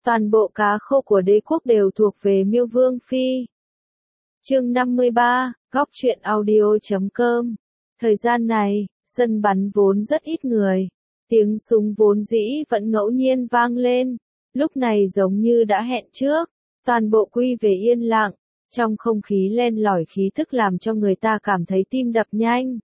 Toàn bộ cá khô của đế quốc đều thuộc về Miêu Vương Phi. Chương 53, góc truyện audio.com. Thời gian này, sân bắn vốn rất ít người. Tiếng súng vốn dĩ vẫn ngẫu nhiên vang lên. Lúc này giống như đã hẹn trước. Toàn bộ quy về yên lặng. Trong không khí len lỏi khí thức làm cho người ta cảm thấy tim đập nhanh.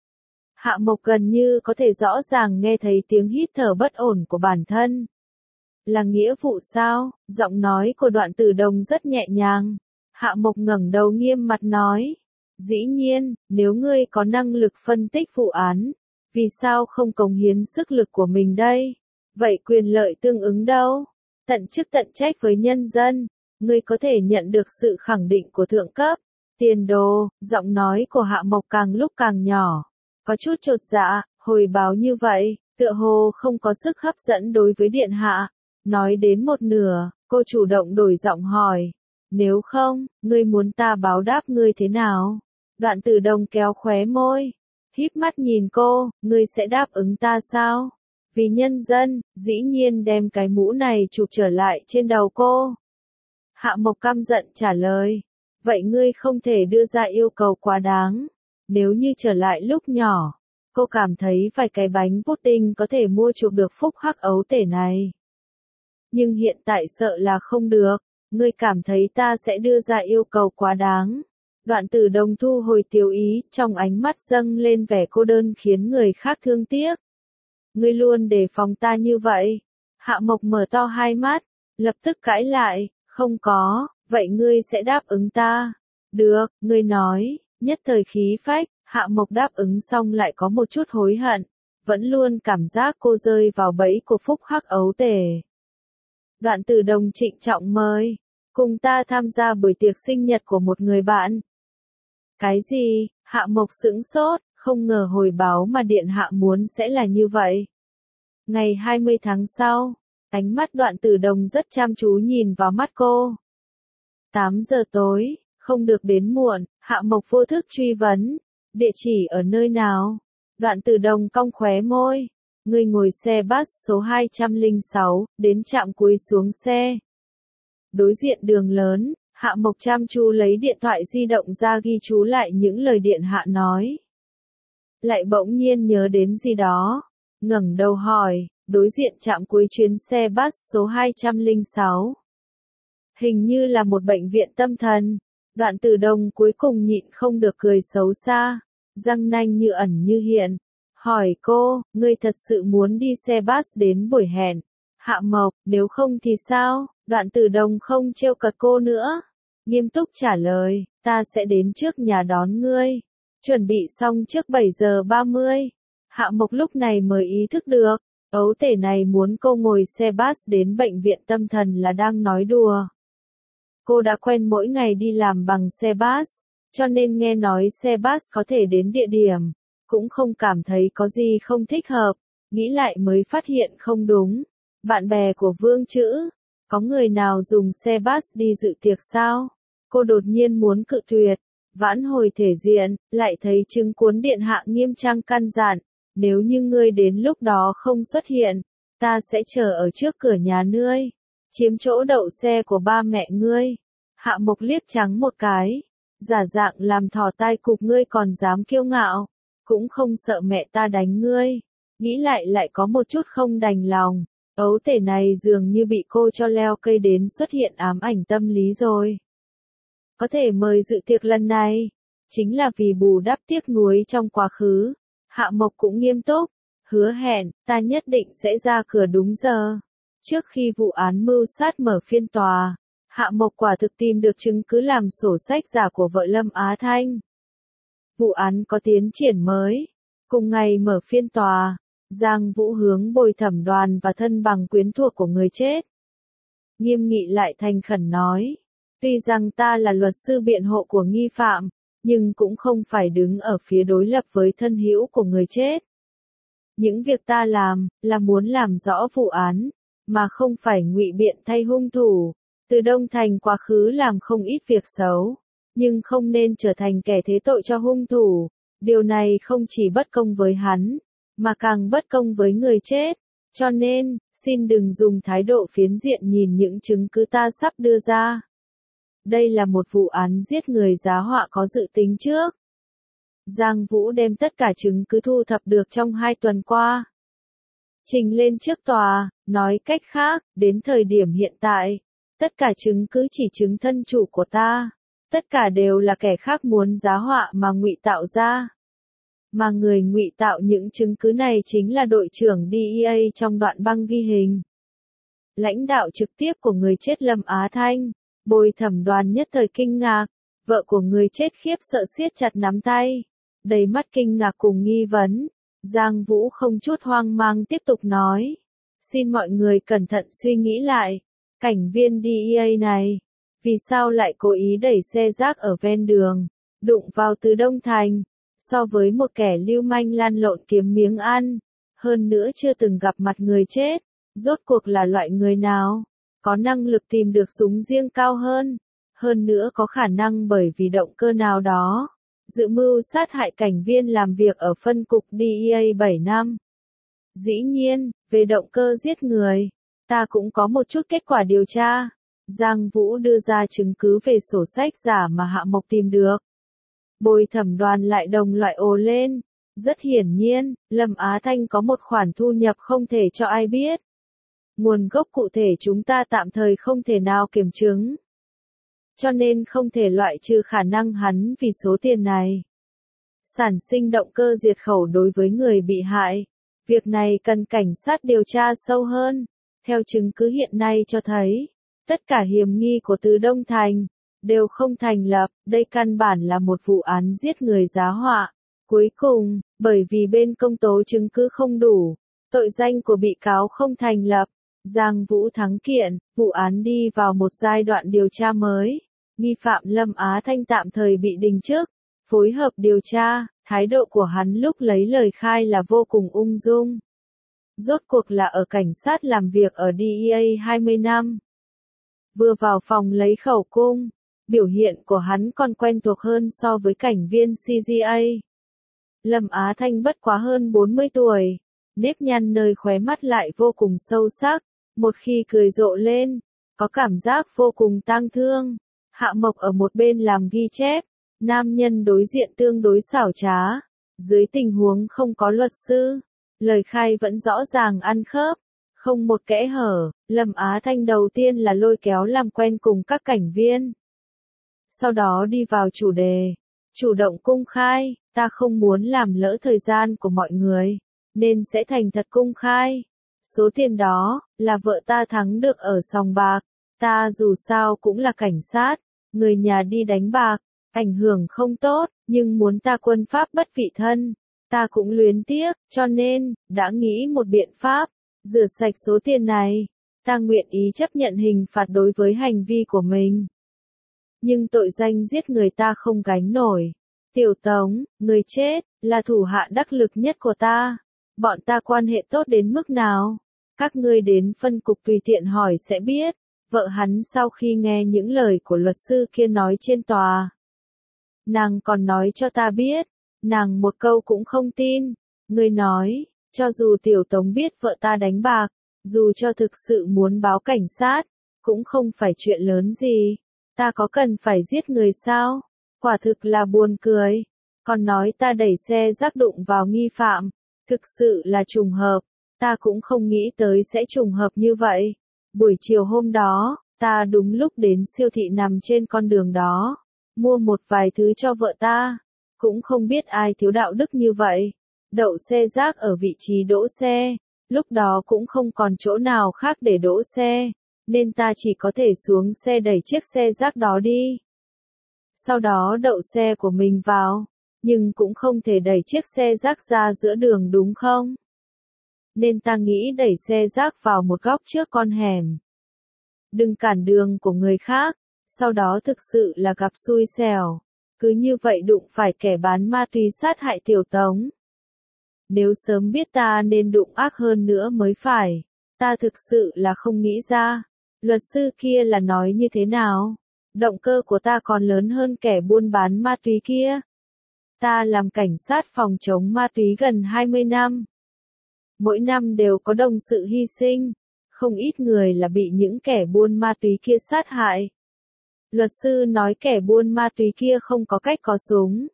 Hạ Mộc gần như có thể rõ ràng nghe thấy tiếng hít thở bất ổn của bản thân. Là nghĩa vụ sao? Giọng nói của Đoạn Tử Đồng rất nhẹ nhàng. Hạ Mộc ngẩng đầu nghiêm mặt nói. Dĩ nhiên, nếu ngươi có năng lực phân tích vụ án, vì sao không cống hiến sức lực của mình đây? Vậy quyền lợi tương ứng đâu? Tận chức tận trách với nhân dân, ngươi có thể nhận được sự khẳng định của thượng cấp. Tiền đồ, giọng nói của Hạ Mộc càng lúc càng nhỏ. Có chút chột dạ, hồi báo như vậy, tựa hồ không có sức hấp dẫn đối với điện hạ. Nói đến một nửa, cô chủ động đổi giọng hỏi. Nếu không, ngươi muốn ta báo đáp ngươi thế nào? Đoạn Tử Đồng kéo khóe môi, híp mắt nhìn cô, ngươi sẽ đáp ứng ta sao? Vì nhân dân, dĩ nhiên đem cái mũ này chụp trở lại trên đầu cô. Hạ Mộc căm giận trả lời. Vậy ngươi không thể đưa ra yêu cầu quá đáng. Nếu như trở lại lúc nhỏ, cô cảm thấy vài cái bánh pudding có thể mua chuộc được phúc hắc ấu tể này. Nhưng hiện tại sợ là không được, ngươi cảm thấy ta sẽ đưa ra yêu cầu quá đáng. Đoạn Tử Đồng thu hồi tiêu ý, trong ánh mắt dâng lên vẻ cô đơn khiến người khác thương tiếc. Ngươi luôn đề phòng ta như vậy. Hạ Mộc mở to hai mắt, lập tức cãi lại, không có, vậy ngươi sẽ đáp ứng ta. Được, ngươi nói, nhất thời khí phách, Hạ Mộc đáp ứng xong lại có một chút hối hận, vẫn luôn cảm giác cô rơi vào bẫy của phúc hắc ấu tể. Đoạn Tử Đồng trịnh trọng mời, cùng ta tham gia buổi tiệc sinh nhật của một người bạn. Cái gì? Hạ Mộc sững sốt, không ngờ hồi báo mà điện hạ muốn sẽ là như vậy. Ngày 20 tháng sau, ánh mắt Đoạn Tử Đồng rất chăm chú nhìn vào mắt cô. 8 giờ tối, không được đến muộn, Hạ Mộc vô thức truy vấn. Địa chỉ ở nơi nào? Đoạn Tử Đồng cong khóe môi. Ngươi ngồi xe bus số 206, đến trạm cuối xuống xe. Đối diện đường lớn, Hạ Mộc chăm chú lấy điện thoại di động ra ghi chú lại những lời điện hạ nói. Lại bỗng nhiên nhớ đến gì đó, ngẩng đầu hỏi, đối diện trạm cuối chuyến xe bus số 206. Hình như là một bệnh viện tâm thần. Đoạn Tử Đồng cuối cùng nhịn không được cười xấu xa, răng nanh như ẩn như hiện. Hỏi cô, ngươi thật sự muốn đi xe bus đến buổi hẹn? Hạ Mộc, nếu không thì sao? Đoạn Tử Đồng không trêu cợt cô nữa. Nghiêm túc trả lời, ta sẽ đến trước nhà đón ngươi. Chuẩn bị xong trước 7 giờ 30. Hạ Mộc lúc này mới ý thức được, ấu tể này muốn cô ngồi xe bus đến bệnh viện tâm thần là đang nói đùa. Cô đã quen mỗi ngày đi làm bằng xe bus, cho nên nghe nói xe bus có thể đến địa điểm, cũng không cảm thấy có gì không thích hợp, nghĩ lại mới phát hiện không đúng. Bạn bè của Vương Trữ, có người nào dùng xe bus đi dự tiệc sao? Cô đột nhiên muốn cự tuyệt, vãn hồi thể diện, lại thấy chứng cuốn điện hạ nghiêm trang căn dặn, nếu như ngươi đến lúc đó không xuất hiện, ta sẽ chờ ở trước cửa nhà ngươi, chiếm chỗ đậu xe của ba mẹ ngươi. Hạ Mộc liếc trắng một cái, giả dạng làm thò tai cụp ngươi còn dám kiêu ngạo, cũng không sợ mẹ ta đánh ngươi. Nghĩ lại lại có một chút không đành lòng, ấu tể này dường như bị cô cho leo cây đến xuất hiện ám ảnh tâm lý rồi. Có thể mời dự tiệc lần này, chính là vì bù đắp tiếc nuối trong quá khứ. Hạ Mộc cũng nghiêm túc, hứa hẹn, ta nhất định sẽ ra cửa đúng giờ. Trước khi vụ án mưu sát mở phiên tòa, Hạ Mộc quả thực tìm được chứng cứ làm sổ sách giả của vợ Lâm Á Thanh. Vụ án có tiến triển mới. Cùng ngày mở phiên tòa, Giang Vũ hướng bồi thẩm đoàn và thân bằng quyến thuộc của người chết. Nghiêm nghị lại thành khẩn nói, tuy rằng ta là luật sư biện hộ của nghi phạm, nhưng cũng không phải đứng ở phía đối lập với thân hữu của người chết. Những việc ta làm, là muốn làm rõ vụ án, mà không phải ngụy biện thay hung thủ. Từ Đông Thành quá khứ làm không ít việc xấu, nhưng không nên trở thành kẻ thế tội cho hung thủ. Điều này không chỉ bất công với hắn, mà càng bất công với người chết. Cho nên, Xin đừng dùng thái độ phiến diện nhìn những chứng cứ ta sắp đưa ra. Đây là một vụ án giết người giá họa có dự tính trước. Giang Vũ đem tất cả chứng cứ thu thập được trong 2 tuần qua, trình lên trước tòa, nói cách khác, đến thời điểm hiện tại, tất cả chứng cứ chỉ chứng thân chủ của ta, tất cả đều là kẻ khác muốn giá họa mà ngụy tạo ra. Mà người ngụy tạo những chứng cứ này chính là đội trưởng DEA trong đoạn băng ghi hình. Lãnh đạo trực tiếp của người chết Lâm Á Thanh, Bồi Thẩm Đoàn nhất thời kinh ngạc, vợ của người chết khiếp sợ siết chặt nắm tay, đầy mắt kinh ngạc cùng nghi vấn. Giang Vũ không chút hoang mang tiếp tục nói, xin mọi người cẩn thận suy nghĩ lại, cảnh viên DEA này, vì sao lại cố ý đẩy xe rác ở ven đường, đụng vào Từ Đông Thành, so với một kẻ lưu manh lăn lộn kiếm miếng ăn, hơn nữa chưa từng gặp mặt người chết, rốt cuộc là loại người nào, có năng lực tìm được súng riêng cao hơn nữa có khả năng bởi vì động cơ nào đó, dự mưu sát hại cảnh viên làm việc ở phân cục DEA 7 năm. Dĩ nhiên, về động cơ giết người, ta cũng có một chút kết quả điều tra. Giang Vũ đưa ra chứng cứ về sổ sách giả mà Hạ Mộc tìm được. Bồi Thẩm Đoàn lại đồng loại ồ lên. Rất hiển nhiên, Lâm Á Thanh có một khoản thu nhập không thể cho ai biết. Nguồn gốc cụ thể chúng ta tạm thời không thể nào kiểm chứng. Cho nên không thể loại trừ khả năng hắn vì số tiền này sản sinh động cơ diệt khẩu đối với người bị hại. Việc này cần cảnh sát điều tra sâu hơn. Theo chứng cứ hiện nay cho thấy, tất cả hiểm nghi của Từ Đông Thành đều không thành lập, đây căn bản là một vụ án giết người giá họa. Cuối cùng, bởi vì bên công tố chứng cứ không đủ, tội danh của bị cáo không thành lập, Giang Vũ thắng kiện, vụ án đi vào một giai đoạn điều tra mới. Nghi phạm Lâm Á Thanh tạm thời bị đình chức, phối hợp điều tra, thái độ của hắn lúc lấy lời khai là vô cùng ung dung. Rốt cuộc là ở cảnh sát làm việc ở DEA 20 năm. Vừa vào phòng lấy khẩu cung, biểu hiện của hắn còn quen thuộc hơn so với cảnh viên CGA. Lâm Á Thanh bất quá hơn 40 tuổi, nếp nhăn nơi khóe mắt lại vô cùng sâu sắc, một khi cười rộ lên, có cảm giác vô cùng tang thương. Hạ Mộc ở một bên làm ghi chép, nam nhân đối diện tương đối xảo trá, dưới tình huống không có luật sư, lời khai vẫn rõ ràng ăn khớp, không một kẽ hở. Lâm Á Thanh đầu tiên là lôi kéo làm quen cùng các cảnh viên, sau đó đi vào chủ đề, chủ động công khai, ta không muốn làm lỡ thời gian của mọi người, nên sẽ thành thật công khai. Số tiền đó, là vợ ta thắng được ở sòng bạc, ta dù sao cũng là cảnh sát, người nhà đi đánh bạc, ảnh hưởng không tốt, nhưng muốn ta quân pháp bất vị thân, ta cũng luyến tiếc, cho nên, đã nghĩ một biện pháp, rửa sạch số tiền này, ta nguyện ý chấp nhận hình phạt đối với hành vi của mình. Nhưng tội danh giết người ta không gánh nổi. Tiểu Tống, người chết, là thủ hạ đắc lực nhất của ta. Bọn ta quan hệ tốt đến mức nào? Các ngươi đến phân cục tùy tiện hỏi sẽ biết. Vợ hắn sau khi nghe những lời của luật sư kia nói trên tòa, nàng còn nói cho ta biết, nàng một câu cũng không tin. Ngươi nói, cho dù Tiểu Tống biết vợ ta đánh bạc, dù cho thực sự muốn báo cảnh sát, cũng không phải chuyện lớn gì. Ta có cần phải giết người sao? Quả thực là buồn cười. Còn nói ta đẩy xe rác đụng vào nghi phạm, thực sự là trùng hợp. Ta cũng không nghĩ tới sẽ trùng hợp như vậy. Buổi chiều hôm đó, ta đúng lúc đến siêu thị nằm trên con đường đó, mua một vài thứ cho vợ ta. Cũng không biết ai thiếu đạo đức như vậy. Đậu xe rác ở vị trí đỗ xe, lúc đó cũng không còn chỗ nào khác để đỗ xe, nên ta chỉ có thể xuống xe đẩy chiếc xe rác đó đi. Sau đó đậu xe của mình vào, nhưng cũng không thể đẩy chiếc xe rác ra giữa đường đúng không? Nên ta nghĩ đẩy xe rác vào một góc trước con hẻm. Đừng cản đường của người khác, sau đó thực sự là gặp xui xẻo. Cứ như vậy đụng phải kẻ bán ma túy sát hại Tiểu Tống. Nếu sớm biết ta nên đụng ác hơn nữa mới phải. Ta thực sự là không nghĩ ra. Luật sư kia là nói như thế nào? Động cơ của ta còn lớn hơn kẻ buôn bán ma túy kia. Ta làm cảnh sát phòng chống ma túy gần 20 năm. Mỗi năm đều có đồng sự hy sinh, Không ít người là bị những kẻ buôn ma túy kia sát hại. Luật sư nói kẻ buôn ma túy kia không có cách có súng.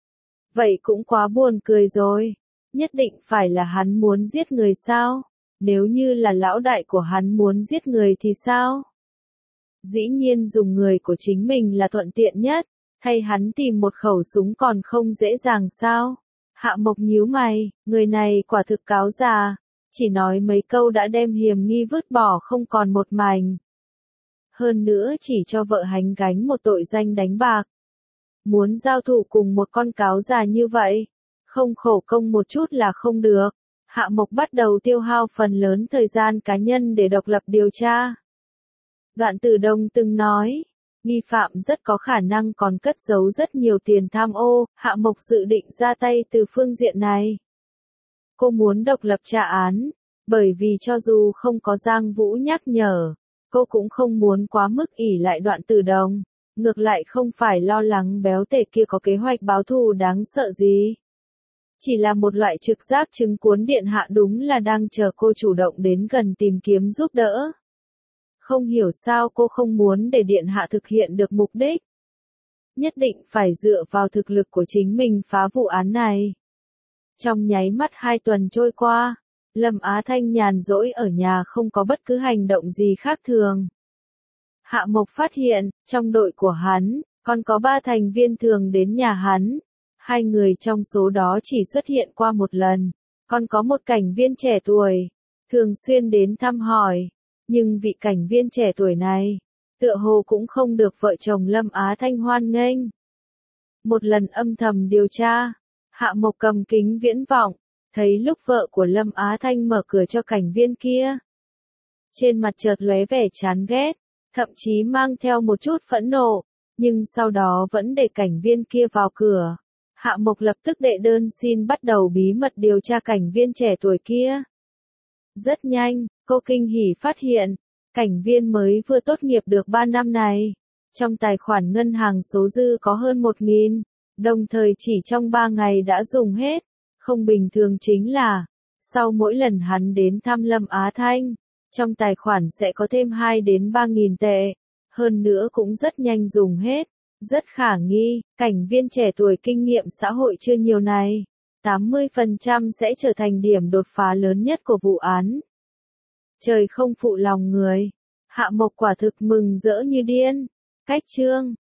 Vậy cũng quá buồn cười rồi. Nhất định phải là hắn muốn giết người sao? Nếu như là lão đại của hắn muốn giết người thì sao? Dĩ nhiên dùng người của chính mình là thuận tiện nhất, thay hắn tìm một khẩu súng còn không dễ dàng sao? Hạ Mộc nhíu mày, người này quả thực cáo già, chỉ nói mấy câu đã đem hiểm nghi vứt bỏ không còn một mảnh. Hơn nữa chỉ cho vợ hắn gánh một tội danh đánh bạc. Muốn giao thủ cùng một con cáo già như vậy, không khổ công một chút là không được. Hạ Mộc bắt đầu tiêu hao phần lớn thời gian cá nhân để độc lập điều tra. Đoạn Tử Đông từng nói, nghi phạm rất có khả năng còn cất giấu rất nhiều tiền tham ô, Hạ Mộc dự định ra tay từ phương diện này. Cô muốn độc lập tra án, bởi vì cho dù không có Giang Vũ nhắc nhở, cô cũng không muốn quá mức ỷ lại Đoạn Tử Đông, ngược lại không phải lo lắng béo tể kia có kế hoạch báo thù đáng sợ gì. Chỉ là một loại trực giác chứng cuốn điện hạ đúng là đang chờ cô chủ động đến gần tìm kiếm giúp đỡ. Không hiểu sao cô không muốn để điện hạ thực hiện được mục đích. Nhất định phải dựa vào thực lực của chính mình phá vụ án này. Trong nháy mắt 2 tuần trôi qua, Lâm Á Thanh nhàn rỗi ở nhà không có bất cứ hành động gì khác thường. Hạ Mộc phát hiện, trong đội của hắn, còn có 3 thành viên thường đến nhà hắn. 2 người trong số đó chỉ xuất hiện qua một lần, còn có một cảnh viên trẻ tuổi, thường xuyên đến thăm hỏi. Nhưng vị cảnh viên trẻ tuổi này, tựa hồ cũng không được vợ chồng Lâm Á Thanh hoan nghênh. Một lần âm thầm điều tra, Hạ Mộc cầm kính viễn vọng, thấy lúc vợ của Lâm Á Thanh mở cửa cho cảnh viên kia. Trên mặt chợt lóe vẻ chán ghét, thậm chí mang theo một chút phẫn nộ, nhưng sau đó vẫn để cảnh viên kia vào cửa. Hạ Mộc lập tức đệ đơn xin bắt đầu bí mật điều tra cảnh viên trẻ tuổi kia. Rất nhanh, cô kinh hỉ phát hiện, cảnh viên mới vừa tốt nghiệp được 3 năm này. Trong tài khoản ngân hàng số dư có hơn 1.000, đồng thời chỉ trong 3 ngày đã dùng hết. Không bình thường chính là, sau mỗi lần hắn đến thăm Lâm Á Thanh, trong tài khoản sẽ có thêm 2 đến 3.000 tệ. Hơn nữa cũng rất nhanh dùng hết. Rất khả nghi, cảnh viên trẻ tuổi kinh nghiệm xã hội chưa nhiều này. 80% sẽ trở thành điểm đột phá lớn nhất của vụ án. Trời không phụ lòng người. Hạ Mộc quả thực mừng rỡ như điên. Cách chương